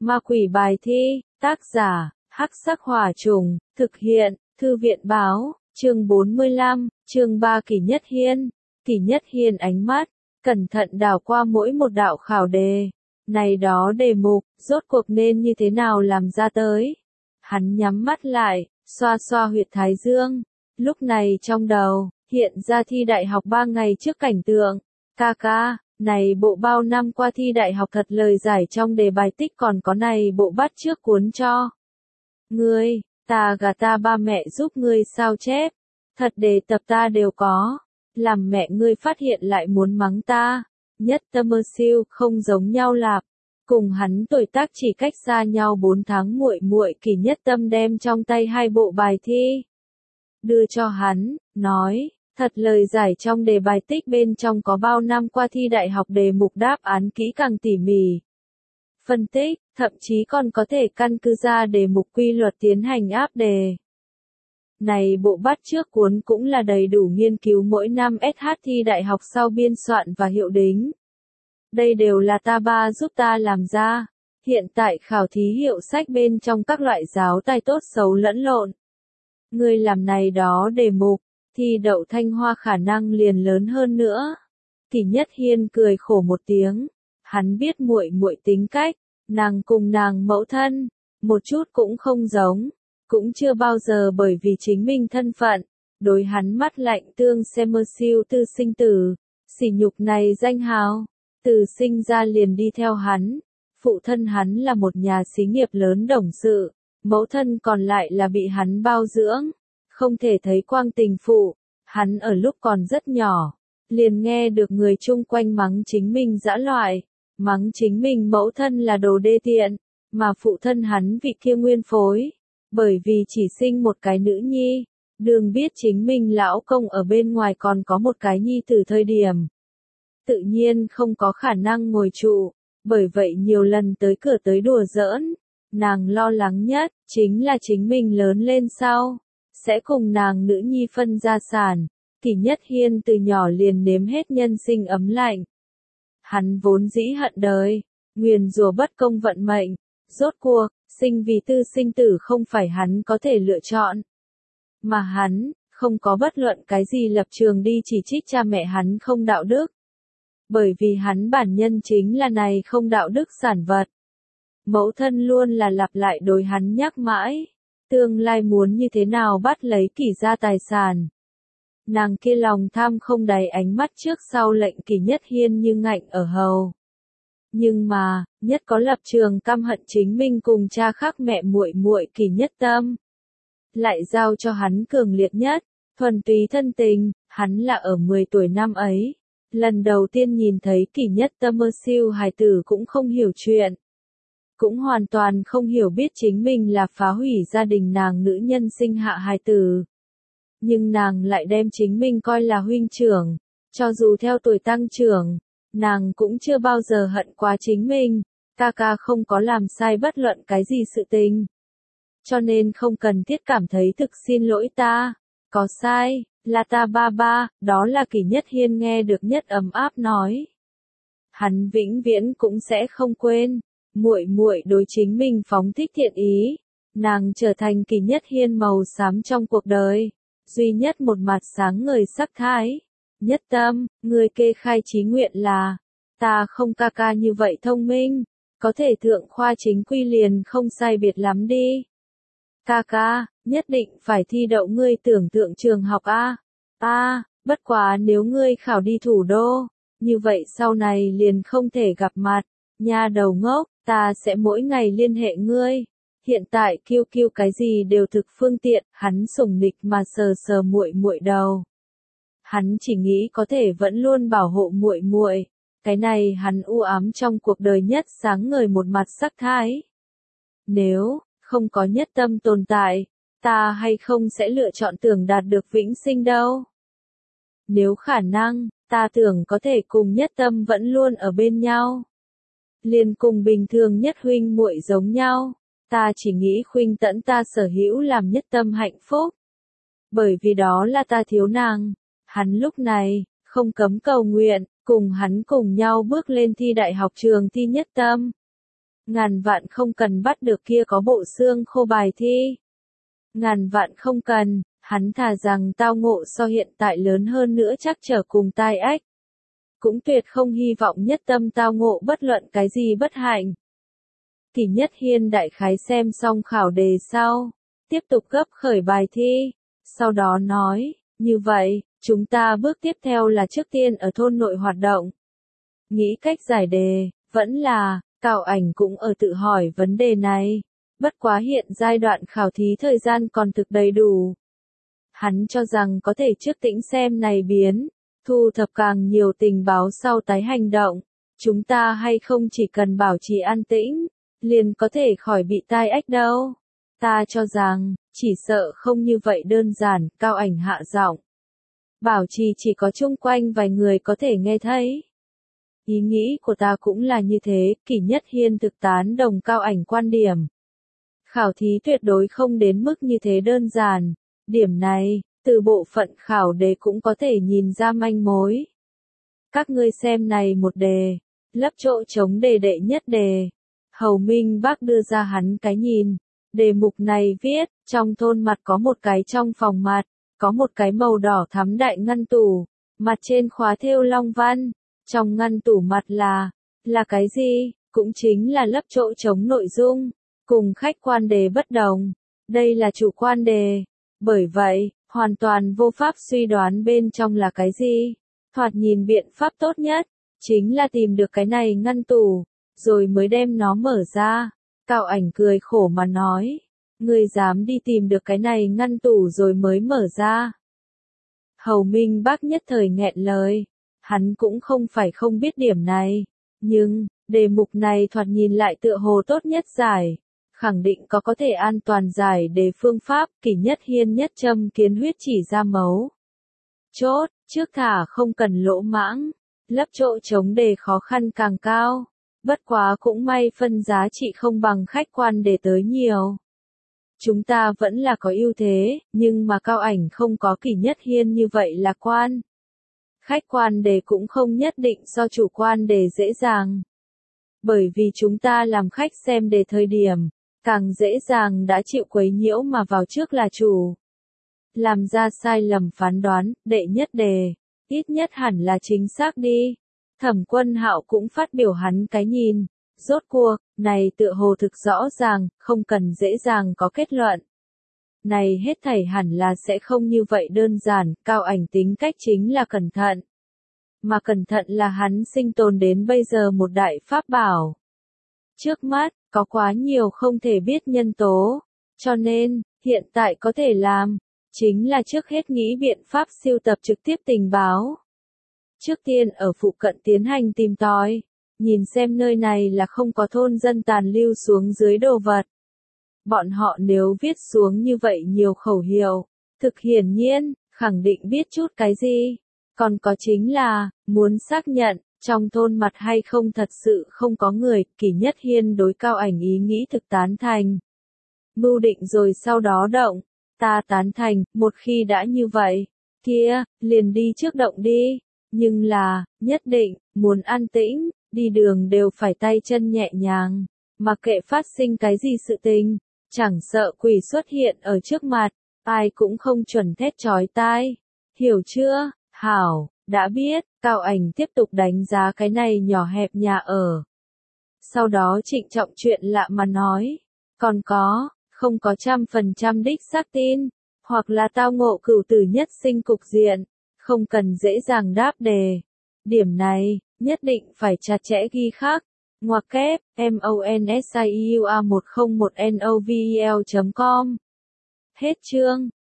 Ma quỷ bài thi, tác giả, Hắc Sắc Hỏa Trùng, thực hiện, Thư viện báo, chương 45, chương 3 Kỷ Nhất Hiên. Kỷ Nhất Hiên ánh mắt, cẩn thận đảo qua mỗi một đạo khảo đề. Này đó đề mục, rốt cuộc nên như thế nào làm ra tới. Hắn nhắm mắt lại, xoa xoa huyệt thái dương. Lúc này trong đầu, hiện ra thi đại học 3 ngày trước cảnh tượng. Ca, này bộ bao năm qua thi đại học thật lời giải trong đề bài tích còn có này bộ bắt trước cuốn cho. Ngươi, ta gà ta ba mẹ giúp ngươi sao chép. Thật đề tập ta đều có. Làm mẹ ngươi phát hiện lại muốn mắng ta. Nhất Tâm Mơ Siêu không giống nhau lạp. Cùng hắn tuổi tác chỉ cách xa nhau 4 tháng muội Kỷ Nhất Tâm đem trong tay 2 bộ bài thi. Đưa cho hắn, nói, thật lời giải trong đề bài tích bên trong có bao năm qua thi đại học đề mục đáp án kỹ càng tỉ mỉ. Phân tích, thậm chí còn có thể căn cứ ra đề mục quy luật tiến hành áp đề. Này bộ bắt trước cuốn cũng là đầy đủ nghiên cứu mỗi năm SH thi đại học sau biên soạn và hiệu đính. Đây đều là ta ba giúp ta làm ra. Hiện tại khảo thí hiệu sách bên trong các loại giáo tài tốt xấu lẫn lộn. Người làm này đó đề mục, thi đậu Thanh Hoa khả năng liền lớn hơn nữa. Kỷ Nhất Hiên cười khổ một tiếng. Hắn biết muội tính cách, nàng cùng nàng mẫu thân, một chút cũng không giống, cũng chưa bao giờ bởi vì chính mình thân phận, đối hắn mắt lạnh tương xem mơ siêu tư sinh tử, sỉ nhục này danh hào, từ sinh ra liền đi theo hắn. Phụ thân hắn là một nhà xí nghiệp lớn đồng sự, mẫu thân còn lại là bị hắn bao dưỡng, không thể thấy quang tình phụ. Hắn ở lúc còn rất nhỏ, liền nghe được người chung quanh mắng chính mình dã loại, mắng chính mình mẫu thân là đồ đê tiện, mà phụ thân hắn vị kia nguyên phối, bởi vì chỉ sinh một cái nữ nhi, đường biết chính mình lão công ở bên ngoài còn có một cái nhi từ thời điểm. Tự nhiên không có khả năng ngồi trụ, bởi vậy nhiều lần tới cửa tới đùa giỡn, nàng lo lắng nhất, chính là chính mình lớn lên sau, sẽ cùng nàng nữ nhi phân gia sản. Kỷ Nhất Hiên từ nhỏ liền nếm hết nhân sinh ấm lạnh. Hắn vốn dĩ hận đời, nguyền rủa bất công vận mệnh, rốt cuộc, sinh vì tư sinh tử không phải hắn có thể lựa chọn. Mà hắn, không có bất luận cái gì lập trường đi chỉ trích cha mẹ hắn không đạo đức. Bởi vì hắn bản nhân chính là này không đạo đức sản vật. Mẫu thân luôn là lặp lại đối hắn nhắc mãi, tương lai muốn như thế nào bắt lấy Kỷ gia tài sản. Nàng kia lòng tham không đáy ánh mắt trước sau lệnh Kỷ Nhất Hiên như ngạnh ở hầu. Nhưng mà, nhất có lập trường căm hận chính mình cùng cha khác mẹ muội Kỷ Nhất Tâm. Lại giao cho hắn cường liệt nhất, thuần túy thân tình, hắn là ở 10 tuổi năm ấy. Lần đầu tiên nhìn thấy Kỷ Nhất Tâm Mơ Siêu hài tử cũng không hiểu chuyện. Cũng hoàn toàn không hiểu biết chính mình là phá hủy gia đình nàng nữ nhân sinh hạ hài tử. Nhưng nàng lại đem chính mình coi là huynh trưởng, cho dù theo tuổi tăng trưởng, nàng cũng chưa bao giờ hận quá chính mình, ca không có làm sai bất luận cái gì sự tình. Cho nên không cần thiết cảm thấy thực xin lỗi ta, có sai, là ta ba, đó là Kỷ Nhất Hiên nghe được nhất ấm áp nói. Hắn vĩnh viễn cũng sẽ không quên, muội đối chính mình phóng thích thiện ý, nàng trở thành Kỷ Nhất Hiên màu xám trong cuộc đời. Duy nhất một mặt sáng ngời sắc thái. Nhất Tâm, người kê khai chí nguyện là, ta không ca như vậy thông minh, có thể thượng khoa chính quy liền không sai biệt lắm đi. Ca, nhất định phải thi đậu ngươi tưởng tượng trường học A. Bất quá nếu ngươi khảo đi thủ đô, như vậy sau này liền không thể gặp mặt, nha đầu ngốc, ta sẽ mỗi ngày liên hệ ngươi. Hiện tại kêu cái gì đều thực phương tiện, hắn sủng nịch mà sờ muội đầu. Hắn chỉ nghĩ có thể vẫn luôn bảo hộ muội, cái này hắn u ám trong cuộc đời nhất sáng ngời một mặt sắc thái. Nếu không có Nhất Tâm tồn tại, ta hay không sẽ lựa chọn tưởng đạt được vĩnh sinh đâu. Nếu khả năng, ta tưởng có thể cùng Nhất Tâm vẫn luôn ở bên nhau. Liền cùng bình thường nhất huynh muội giống nhau. Ta chỉ nghĩ khuynh tẫn ta sở hữu làm Nhất Tâm hạnh phúc. Bởi vì đó là ta thiếu nàng. Hắn lúc này, không cấm cầu nguyện, cùng hắn cùng nhau bước lên thi đại học trường thi Nhất Tâm. Ngàn vạn không cần bắt được kia có bộ xương khô bài thi. Ngàn vạn không cần, hắn thà rằng tao ngộ so hiện tại lớn hơn nữa chắc trở cùng tai ách. Cũng tuyệt không hy vọng nhất tâm tao ngộ bất luận cái gì bất hạnh. Kỷ Nhất Hiên đại khái xem xong khảo đề sau, tiếp tục gấp khởi bài thi, sau đó nói, như vậy, chúng ta bước tiếp theo là trước tiên ở thôn nội hoạt động. Nghĩ cách giải đề, vẫn là, Cao Ảnh cũng ở tự hỏi vấn đề này, bất quá hiện giai đoạn khảo thí thời gian còn thực đầy đủ. Hắn cho rằng có thể trước tĩnh xem này biến, thu thập càng nhiều tình báo sau tái hành động, chúng ta hay không chỉ cần bảo trì an tĩnh, liền có thể khỏi bị tai ách đâu. Ta cho rằng, chỉ sợ không như vậy đơn giản, Cao Ảnh hạ giọng. Bảo trì chỉ có chung quanh vài người có thể nghe thấy. Ý nghĩ của ta cũng là như thế, Kỷ Nhất Hiên thực tán đồng Cao Ảnh quan điểm. Khảo thí tuyệt đối không đến mức như thế đơn giản, điểm này, từ bộ phận khảo đề cũng có thể nhìn ra manh mối. Các ngươi xem này một đề, lấp chỗ trống đề đệ nhất đề. Hầu Minh Bác đưa ra hắn cái nhìn, đề mục này viết, trong thôn mặt có một cái trong phòng mặt, có một cái màu đỏ thắm đại ngăn tủ, mặt trên khóa thêu long văn, trong ngăn tủ mặt là cái gì, cũng chính là lấp chỗ trống nội dung, cùng khách quan đề bất đồng, đây là chủ quan đề, bởi vậy, hoàn toàn vô pháp suy đoán bên trong là cái gì, thoạt nhìn biện pháp tốt nhất, chính là tìm được cái này ngăn tủ, rồi mới đem nó mở ra. Cao Ảnh cười khổ mà nói, ngươi dám đi tìm được cái này ngăn tủ rồi mới mở ra. Hầu Minh Bác nhất thời nghẹn lời, hắn cũng không phải không biết điểm này, nhưng, đề mục này thoạt nhìn lại tựa hồ tốt nhất giải, khẳng định có thể an toàn giải đề phương pháp, Kỷ Nhất Hiên nhất châm kiến huyết chỉ ra mấu. Chốt, trước thả không cần lỗ mãng, lấp chỗ trống đề khó khăn càng cao. Bất quá cũng may phân giá trị không bằng khách quan đề tới nhiều. Chúng ta vẫn là có ưu thế, nhưng mà Cao Ảnh không có Kỷ Nhất Hiên như vậy lạc quan. Khách quan đề cũng không nhất định so chủ quan đề dễ dàng. Bởi vì chúng ta làm khách xem đề thời điểm, càng dễ dàng đã chịu quấy nhiễu mà vào trước là chủ. Làm ra sai lầm phán đoán, đệ nhất đề, ít nhất hẳn là chính xác đi. Thẩm Quân Hạo cũng phát biểu hắn cái nhìn, rốt cuộc, này tựa hồ thực rõ ràng, không cần dễ dàng có kết luận. Này hết thảy hẳn là sẽ không như vậy đơn giản, Cao Ảnh tính cách chính là cẩn thận. Mà cẩn thận là hắn sinh tồn đến bây giờ một đại pháp bảo. Trước mắt, có quá nhiều không thể biết nhân tố, cho nên, hiện tại có thể làm, chính là trước hết nghĩ biện pháp siêu tập trực tiếp tình báo. Trước tiên ở phụ cận tiến hành tìm tòi, nhìn xem nơi này là không có thôn dân tàn lưu xuống dưới đồ vật. Bọn họ nếu viết xuống như vậy nhiều khẩu hiệu, thực hiển nhiên, khẳng định biết chút cái gì. Còn có chính là, muốn xác nhận, trong thôn mặt hay không thật sự không có người, Kỷ Nhất Hiên đối Cao Ảnh ý nghĩ thực tán thành. Mưu định rồi sau đó động, ta tán thành, một khi đã như vậy, kia, liền đi trước động đi. Nhưng là, nhất định, muốn an tĩnh, đi đường đều phải tay chân nhẹ nhàng, mặc kệ phát sinh cái gì sự tình, chẳng sợ quỷ xuất hiện ở trước mặt, ai cũng không chuẩn thét chói tai. Hiểu chưa? Hảo, đã biết, Cao Ảnh tiếp tục đánh giá cái này nhỏ hẹp nhà ở. Sau đó trịnh trọng chuyện lạ mà nói, còn có, không có 100% đích xác tin, hoặc là tao ngộ cửu tử nhất sinh cục diện. Không cần dễ dàng đáp đề. Điểm này, nhất định phải chặt chẽ ghi khắc. Ngoặc kép, MONSIUA101NOVEL.com. Hết chương.